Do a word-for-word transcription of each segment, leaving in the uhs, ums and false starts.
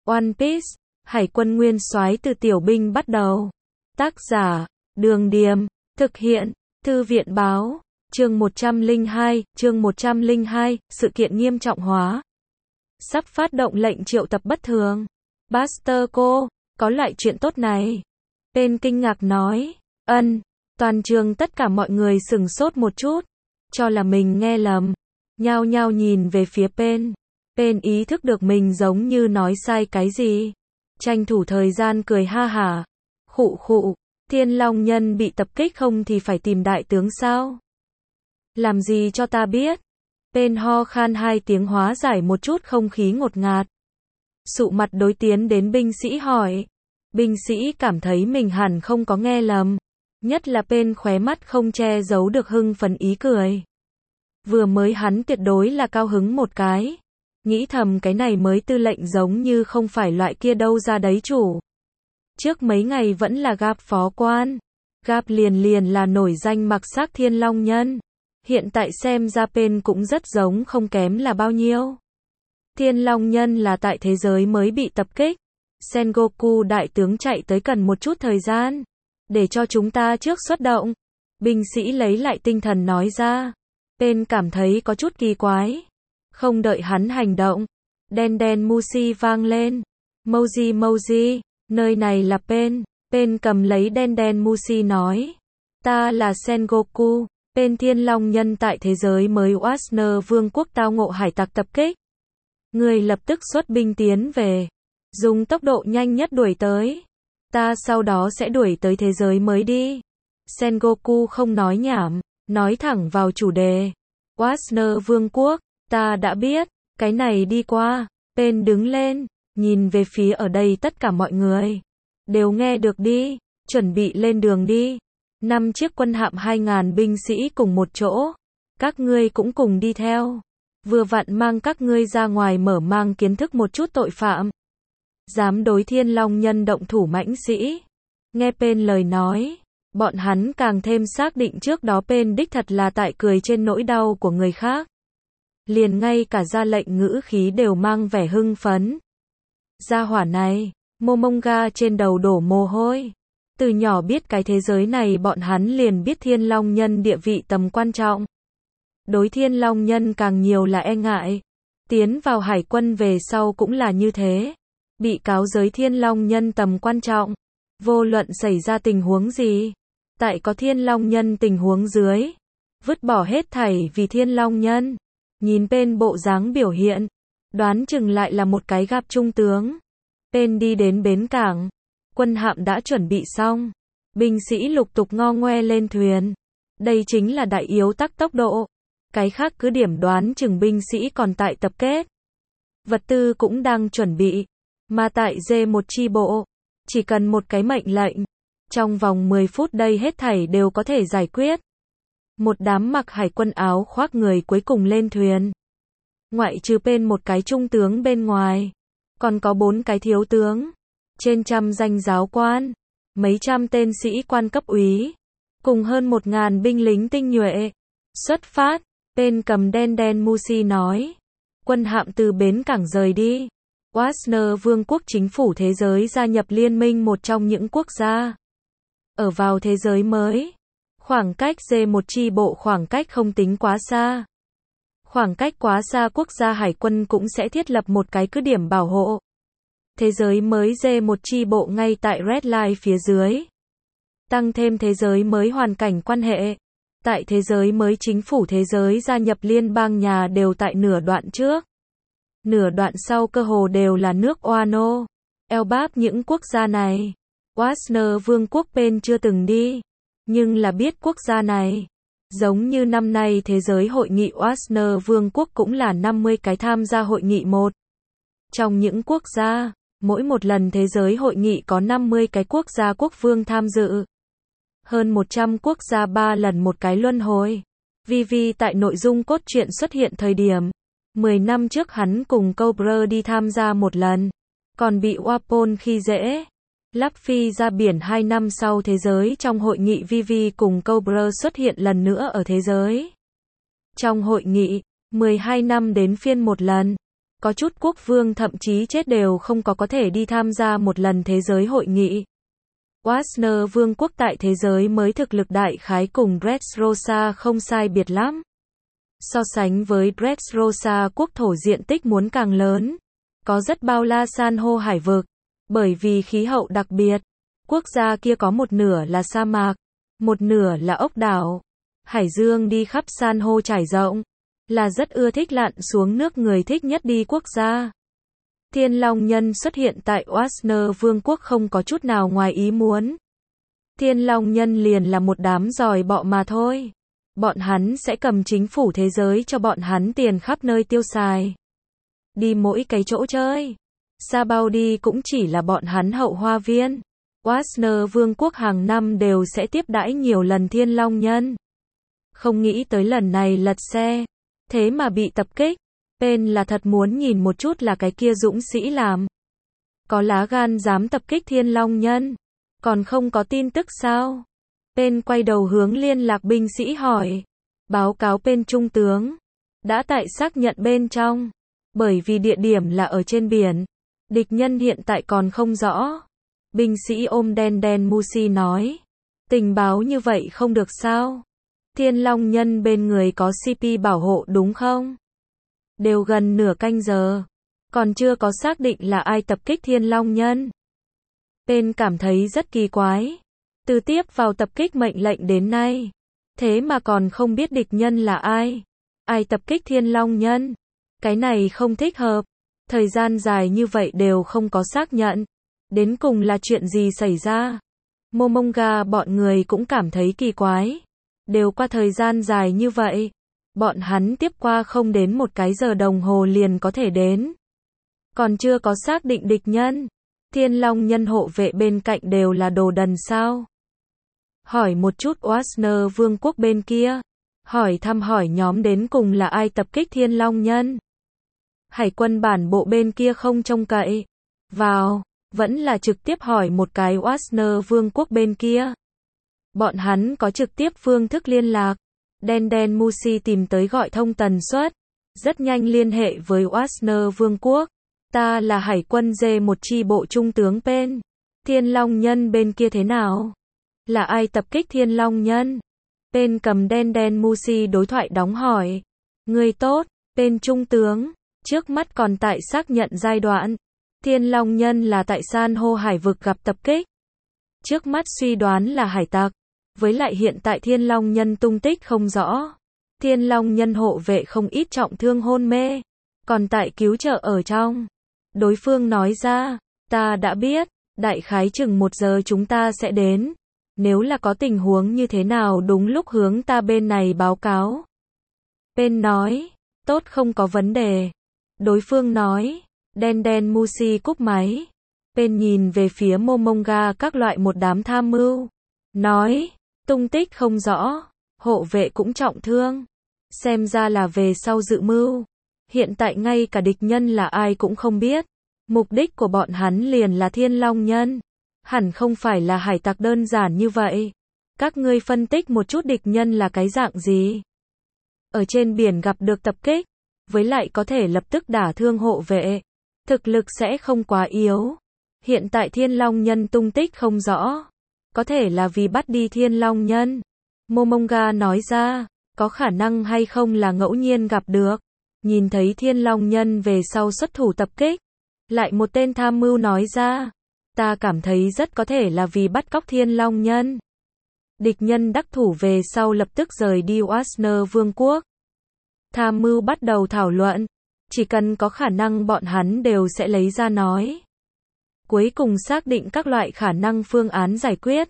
One Piece, Hải quân nguyên soái từ tiểu binh bắt đầu. Tác giả, Đường Điềm, thực hiện, Thư viện báo, chương một trăm lẻ hai, chương một trăm lẻ hai, sự kiện nghiêm trọng hóa. Sắp phát động lệnh triệu tập bất thường. Buster cô, có loại chuyện tốt này. Tên kinh ngạc nói, ân, toàn trường tất cả mọi người sửng sốt một chút, cho là mình nghe lầm, nhao nhao nhìn về phía Pen. Pen ý thức được mình giống như nói sai cái gì, tranh thủ thời gian cười ha hả, khụ khụ, Thiên Long Nhân bị tập kích không thì phải tìm đại tướng sao? Làm gì cho ta biết? Pen ho khan hai tiếng hóa giải một chút không khí ngột ngạt. Sụ mặt đối tiến đến binh sĩ hỏi. Binh sĩ cảm thấy mình hẳn không có nghe lầm. Nhất là Pen khóe mắt không che giấu được hưng phấn ý cười. Vừa mới hắn tuyệt đối là cao hứng một cái. Nghĩ thầm cái này mới tư lệnh giống như không phải loại kia đâu ra đấy chủ. Trước mấy ngày vẫn là Gap phó quan. Gap liền liền là nổi danh mặc xác Thiên Long Nhân. Hiện tại xem ra Pen cũng rất giống không kém là bao nhiêu. Thiên Long Nhân là tại thế giới mới bị tập kích. Sengoku đại tướng chạy tới cần một chút thời gian. Để cho chúng ta trước xuất động. Binh sĩ lấy lại tinh thần nói ra. Pen cảm thấy có chút kỳ quái. Không đợi hắn hành động. Đen đen Mushi vang lên. Moji Moji, nơi này là Pen. Pen cầm lấy đen đen Mushi nói. Ta là Sengoku. Pen Thiên Long Nhân tại thế giới mới Wagner Vương quốc tao ngộ hải tặc tập kích. Người lập tức xuất binh tiến về. Dùng tốc độ nhanh nhất đuổi tới. Ta sau đó sẽ đuổi tới thế giới mới đi. Sengoku không nói nhảm, nói thẳng vào chủ đề. Wagner Vương quốc, ta đã biết, cái này đi qua. Pen đứng lên, nhìn về phía ở đây tất cả mọi người. Đều nghe được đi, chuẩn bị lên đường đi. Năm chiếc quân hạm hai ngàn binh sĩ cùng một chỗ. Các ngươi cũng cùng đi theo. Vừa vặn mang các ngươi ra ngoài mở mang kiến thức một chút tội phạm. Dám đối Thiên Long Nhân động thủ mãnh sĩ. Nghe Pen lời nói, bọn hắn càng thêm xác định trước đó Pen đích thật là tại cười trên nỗi đau của người khác. Liền ngay cả ra lệnh ngữ khí đều mang vẻ hưng phấn. Gia hỏa này, Momonga trên đầu đổ mồ hôi. Từ nhỏ biết cái thế giới này bọn hắn liền biết Thiên Long Nhân địa vị tầm quan trọng. Đối Thiên Long Nhân càng nhiều là e ngại. Tiến vào hải quân về sau cũng là như thế. Bị cáo giới Thiên Long Nhân tầm quan trọng. Vô luận xảy ra tình huống gì. Tại có Thiên Long Nhân tình huống dưới. Vứt bỏ hết thảy vì Thiên Long Nhân. Nhìn Pen bộ dáng biểu hiện. Đoán chừng lại là một cái gặp trung tướng. Pen đi đến bến cảng. Quân hạm đã chuẩn bị xong. Binh sĩ lục tục ngo ngoe lên thuyền. Đây chính là đại yếu tắc tốc độ. Cái khác cứ điểm đoán chừng binh sĩ còn tại tập kết. Vật tư cũng đang chuẩn bị. Mà tại D một chi bộ, chỉ cần một cái mệnh lệnh. Trong vòng mười phút đây hết thảy đều có thể giải quyết. Một đám mặc hải quân áo khoác người cuối cùng lên thuyền. Ngoại trừ Pen một cái trung tướng bên ngoài. Còn có bốn cái thiếu tướng. Trên trăm danh giáo quan. Mấy trăm tên sĩ quan cấp úy. Cùng hơn một ngàn binh lính tinh nhuệ. Xuất phát. Pen cầm đen đen Mushi nói. Quân hạm từ bến cảng rời đi. Wagner Vương quốc chính phủ thế giới gia nhập liên minh một trong những quốc gia. Ở vào thế giới mới. Khoảng cách D một chi bộ khoảng cách không tính quá xa. Khoảng cách quá xa quốc gia hải quân cũng sẽ thiết lập một cái cứ điểm bảo hộ. Thế giới mới D một chi bộ ngay tại Red Line phía dưới. Tăng thêm thế giới mới hoàn cảnh quan hệ. Tại thế giới mới chính phủ thế giới gia nhập liên bang nhà đều tại nửa đoạn trước. Nửa đoạn sau cơ hồ đều là nước Wano, Elbap những quốc gia này. Wagner Vương quốc Pen chưa từng đi. Nhưng là biết quốc gia này. Giống như năm nay thế giới hội nghị Wagner Vương quốc cũng là năm mươi cái tham gia hội nghị một. Trong những quốc gia, mỗi một lần thế giới hội nghị có năm mươi cái quốc gia quốc vương tham dự. Hơn một trăm quốc gia ba lần một cái luân hồi. Vì vì tại nội dung cốt truyện xuất hiện thời điểm. mười năm trước hắn cùng Cobra đi tham gia một lần. Còn bị Wapol khi dễ. Luffy ra biển hai năm sau thế giới trong hội nghị Vivi cùng Cobra xuất hiện lần nữa ở thế giới. Trong hội nghị, mười hai năm đến phiên một lần. Có chút quốc vương thậm chí chết đều không có có thể đi tham gia một lần thế giới hội nghị. Wagner vương quốc tại thế giới mới thực lực đại khái cùng Dressrosa không sai biệt lắm. So sánh với Dressrosa, quốc thổ diện tích muốn càng lớn. Có rất bao la san hô hải vực. Bởi vì khí hậu đặc biệt, quốc gia kia có một nửa là sa mạc, một nửa là ốc đảo. Hải dương đi khắp san hô trải rộng, là rất ưa thích lặn xuống nước người thích nhất đi quốc gia. Thiên Long Nhân xuất hiện tại Wagner vương quốc không có chút nào ngoài ý muốn. Thiên Long Nhân liền là một đám giòi bọ mà thôi. Bọn hắn sẽ cầm chính phủ thế giới cho bọn hắn tiền khắp nơi tiêu xài. Đi mỗi cái chỗ chơi. Sa bao đi cũng chỉ là bọn hắn hậu hoa viên. Wagner vương quốc hàng năm đều sẽ tiếp đãi nhiều lần Thiên Long Nhân. Không nghĩ tới lần này lật xe, thế mà bị tập kích. Pen là thật muốn nhìn một chút là cái kia dũng sĩ làm. Có lá gan dám tập kích Thiên Long Nhân. Còn không có tin tức sao? Pen quay đầu hướng liên lạc binh sĩ hỏi. Báo cáo Pen trung tướng. Đã tại xác nhận bên trong. Bởi vì địa điểm là ở trên biển. Địch nhân hiện tại còn không rõ. Binh sĩ ôm đen đen Musi nói. Tình báo như vậy không được sao? Thiên Long Nhân bên người có xê pê bảo hộ đúng không? Đều gần nửa canh giờ. Còn chưa có xác định là ai tập kích Thiên Long Nhân. Pen cảm thấy rất kỳ quái. Từ tiếp vào tập kích mệnh lệnh đến nay. Thế mà còn không biết địch nhân là ai. Ai tập kích Thiên Long Nhân. Cái này không thích hợp. Thời gian dài như vậy đều không có xác nhận. Đến cùng là chuyện gì xảy ra? Momonga bọn người cũng cảm thấy kỳ quái. Đều qua thời gian dài như vậy. Bọn hắn tiếp qua không đến một cái giờ đồng hồ liền có thể đến. Còn chưa có xác định địch nhân. Thiên Long Nhân hộ vệ bên cạnh đều là đồ đần sao? Hỏi một chút Wagner vương quốc bên kia. Hỏi thăm hỏi nhóm đến cùng là ai tập kích Thiên Long Nhân. Hải quân bản bộ bên kia không trông cậy vào. Vẫn là trực tiếp hỏi một cái Wagner vương quốc bên kia. Bọn hắn có trực tiếp phương thức liên lạc. Đen đen Musi tìm tới gọi thông tần suất. Rất nhanh liên hệ với Wagner vương quốc. Ta là hải quân D một chi bộ trung tướng Pen. Thiên Long Nhân bên kia thế nào? Là ai tập kích Thiên Long Nhân? Pen cầm đen đen Musi đối thoại đóng hỏi. Người tốt, Pen trung tướng. Trước mắt còn tại xác nhận giai đoạn. Thiên Long Nhân là tại san hô hải vực gặp tập kích. Trước mắt suy đoán là hải tặc. Với lại hiện tại Thiên Long Nhân tung tích không rõ. Thiên Long Nhân hộ vệ không ít trọng thương hôn mê. Còn tại cứu trợ ở trong. Đối phương nói ra. Ta đã biết. Đại khái chừng một giờ chúng ta sẽ đến. Nếu là có tình huống như thế nào đúng lúc hướng ta bên này báo cáo. Pen nói. Tốt không có vấn đề. Đối phương nói. Đen đen Musi cúp máy. Pen nhìn về phía Momonga các loại một đám tham mưu. Nói. Tung tích không rõ. Hộ vệ cũng trọng thương. Xem ra là về sau dự mưu. Hiện tại ngay cả địch nhân là ai cũng không biết. Mục đích của bọn hắn liền là Thiên Long Nhân. Hẳn không phải là hải tặc đơn giản như vậy. Các ngươi phân tích một chút địch nhân là cái dạng gì. Ở trên biển gặp được tập kích. Với lại có thể lập tức đả thương hộ vệ. Thực lực sẽ không quá yếu. Hiện tại Thiên Long Nhân tung tích không rõ. Có thể là vì bắt đi Thiên Long Nhân. Momonga nói ra. Có khả năng hay không là ngẫu nhiên gặp được. Nhìn thấy Thiên Long Nhân về sau xuất thủ tập kích. Lại một tên tham mưu nói ra. Ta cảm thấy rất có thể là vì bắt cóc Thiên Long Nhân. Địch nhân đắc thủ về sau lập tức rời đi Wagner vương quốc. Tham mưu bắt đầu thảo luận. Chỉ cần có khả năng bọn hắn đều sẽ lấy ra nói. Cuối cùng xác định các loại khả năng phương án giải quyết.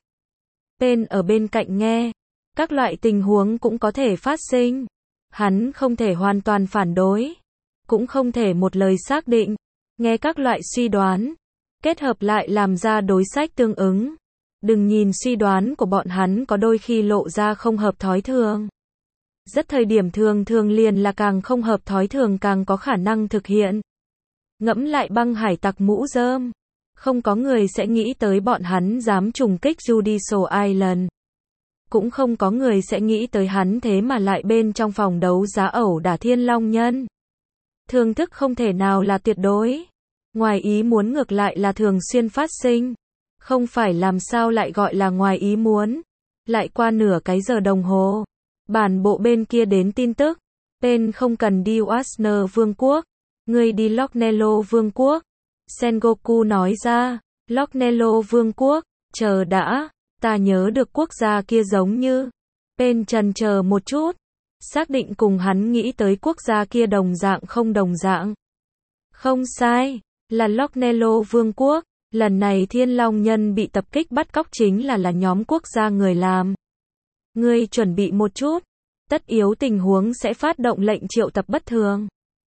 Pen ở bên cạnh nghe. Các loại tình huống cũng có thể phát sinh. Hắn không thể hoàn toàn phản đối. Cũng không thể một lời xác định. Nghe các loại suy đoán. Kết hợp lại làm ra đối sách tương ứng. Đừng nhìn suy đoán của bọn hắn có đôi khi lộ ra không hợp thói thường. Rất thời điểm thường thường liền là càng không hợp thói thường càng có khả năng thực hiện. Ngẫm lại băng hải tặc mũ rơm. Không có người sẽ nghĩ tới bọn hắn dám trùng kích Judicial Island. Cũng không có người sẽ nghĩ tới hắn thế mà lại bên trong phòng đấu giá ẩu đả Thiên Long Nhân. Thương thức không thể nào là tuyệt đối. Ngoài ý muốn ngược lại là thường xuyên phát sinh. Không phải làm sao lại gọi là ngoài ý muốn. Lại qua nửa cái giờ đồng hồ. Bản bộ bên kia đến tin tức. Pain không cần đi Wasner Vương quốc. Ngươi đi Locknello Vương quốc. Sengoku nói ra. Locknello Vương quốc. Chờ đã. Ta nhớ được quốc gia kia giống như. Pain chần chờ một chút. Xác định cùng hắn nghĩ tới quốc gia kia đồng dạng không đồng dạng. Không sai. Là Locknello Vương quốc. Lần này Thiên Long Nhân bị tập kích bắt cóc chính là là nhóm quốc gia người làm. Ngươi chuẩn bị một chút. Tất yếu tình huống sẽ phát động lệnh triệu tập bất thường.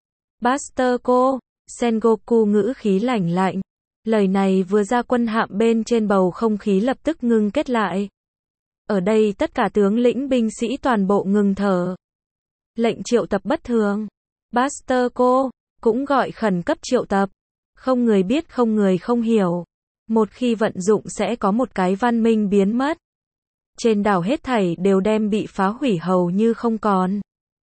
Buster cô. Sengoku ngữ khí lạnh lạnh. Lời này vừa ra quân hạm bên trên bầu không khí lập tức ngưng kết lại. Ở đây tất cả tướng lĩnh binh sĩ toàn bộ ngừng thở. Lệnh triệu tập bất thường. Buster cô. Cũng gọi khẩn cấp triệu tập. Không người biết không người không hiểu. Một khi vận dụng sẽ có một cái văn minh biến mất. Trên đảo hết thảy đều đem bị phá hủy hầu như không còn.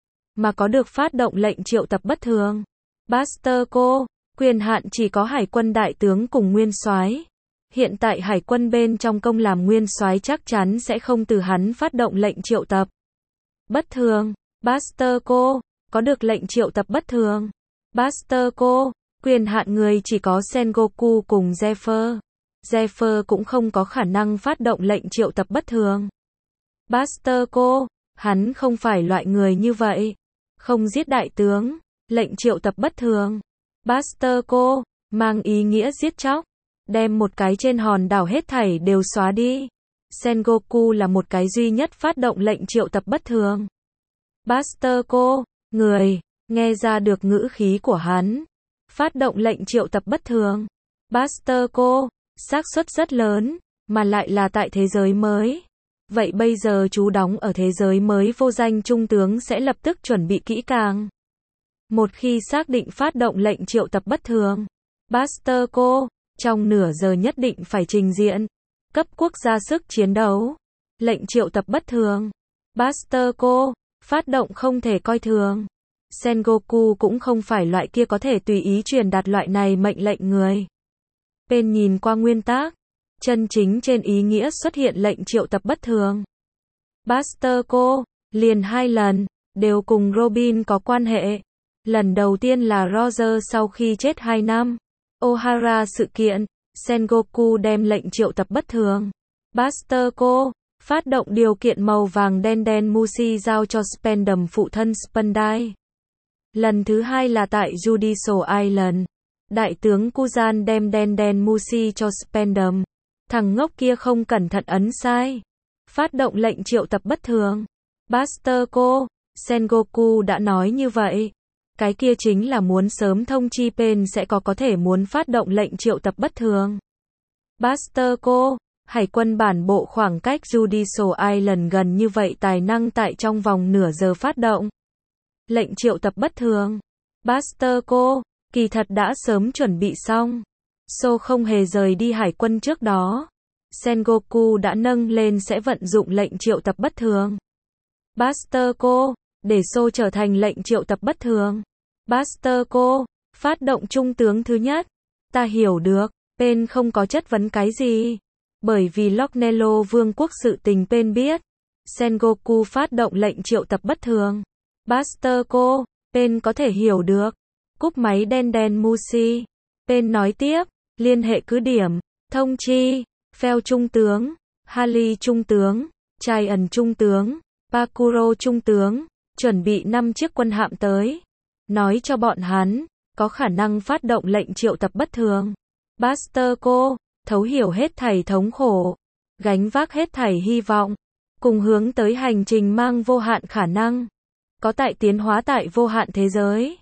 Mà có được phát động lệnh triệu tập bất thường. Buster cô. Quyền hạn chỉ có hải quân đại tướng cùng nguyên soái. Hiện tại hải quân bên trong công làm nguyên soái chắc chắn sẽ không từ hắn phát động lệnh triệu tập. Bất thường. Buster cô. Có được lệnh triệu tập bất thường. Buster cô. Quyền hạn người chỉ có Sengoku cùng Zephyr. Zephyr cũng không có khả năng phát động lệnh triệu tập bất thường. Buster cô. Hắn không phải loại người như vậy. Không giết đại tướng. Lệnh triệu tập bất thường. Buster cô. Mang ý nghĩa giết chóc. Đem một cái trên hòn đảo hết thảy đều xóa đi. Sengoku là một cái duy nhất phát động lệnh triệu tập bất thường. Buster cô. Người. Nghe ra được ngữ khí của hắn. Phát động lệnh triệu tập bất thường. Buster cô. Xác suất rất lớn. Mà lại là tại thế giới mới. Vậy bây giờ chú đóng ở thế giới mới vô danh trung tướng sẽ lập tức chuẩn bị kỹ càng. Một khi xác định phát động lệnh triệu tập bất thường. Buster cô. Trong nửa giờ nhất định phải trình diện. Cấp quốc gia sức chiến đấu. Lệnh triệu tập bất thường. Buster cô. Phát động không thể coi thường. Sengoku cũng không phải loại kia có thể tùy ý truyền đạt loại này mệnh lệnh người. Pain nhìn qua nguyên tắc. Chân chính trên ý nghĩa xuất hiện lệnh triệu tập bất thường. Buster cô. Liền hai lần. Đều cùng Robin có quan hệ. Lần đầu tiên là Roger sau khi chết hai năm. Ohara sự kiện. Sengoku đem lệnh triệu tập bất thường. Buster cô. Phát động điều kiện màu vàng đen đen Mushi giao cho Spandam phụ thân Spandai. Lần thứ hai là tại Judicial Island. Đại tướng Kuzan đem đen đen Mushi cho Spandam. Thằng ngốc kia không cẩn thận ấn sai. Phát động lệnh triệu tập bất thường. Buster cô. Sengoku đã nói như vậy. Cái kia chính là muốn sớm thông chi Pain sẽ có có thể muốn phát động lệnh triệu tập bất thường. Buster cô. Hải quân bản bộ khoảng cách Judicial Island gần như vậy tài năng tại trong vòng nửa giờ phát động. Lệnh triệu tập bất thường. Buster cô. Kỳ thật đã sớm chuẩn bị xong. So không hề rời đi hải quân trước đó. Sengoku đã nâng lên sẽ vận dụng lệnh triệu tập bất thường. Buster cô. Để So trở thành lệnh triệu tập bất thường. Buster cô. Phát động trung tướng thứ nhất. Ta hiểu được. Pain không có chất vấn cái gì. Bởi vì Locknello Vương quốc sự tình Pain biết. Sengoku phát động lệnh triệu tập bất thường. Buster cô. Pain có thể hiểu được. Cúp máy đen đen Mushi. Pain nói tiếp. Liên hệ cứ điểm. Thông chi. Phèo trung tướng. Hali trung tướng. Chaiyan trung tướng. Pakuro trung tướng. Chuẩn bị năm chiếc quân hạm tới. Nói cho bọn hắn. Có khả năng phát động lệnh triệu tập bất thường. Buster cô. Thấu hiểu hết thảy thống khổ. Gánh vác hết thảy hy vọng. Cùng hướng tới hành trình mang vô hạn khả năng. Có tại tiến hóa tại vô hạn thế giới.